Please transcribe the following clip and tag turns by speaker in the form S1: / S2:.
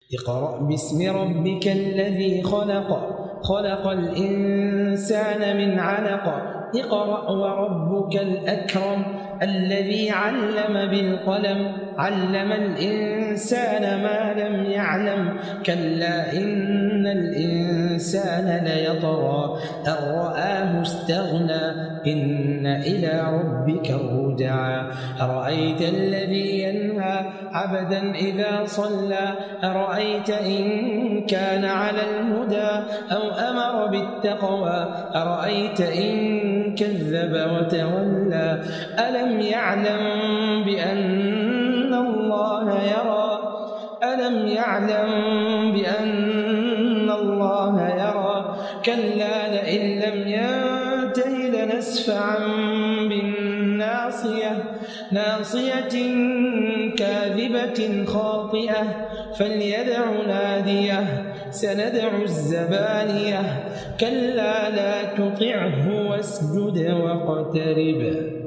S1: اقرأ باسم ربك الذي خلق خلق الإنسان من علق اقرأ وربك الأكرم الذي علم بالقلم علم الإنسان ما لم يعلم كلا إن الإنسان ليطغى أن رآه استغنى إن إلى ربك الرجعى أرأيت الذي ينهى عبدا إذا صلى أرأيت إن كان على الهدى أو أمر بالتقوى أرأيت إن كذب وتولى ألم يعلم بأن الله يرى ألم يعلم بأن الله يرى كلا لئن لم ينته لنسفعا بالناصية ناصية كاذبة خاطئة فليدع ناديه سندع الزبانية كلا لا تطعه واسجد واقترب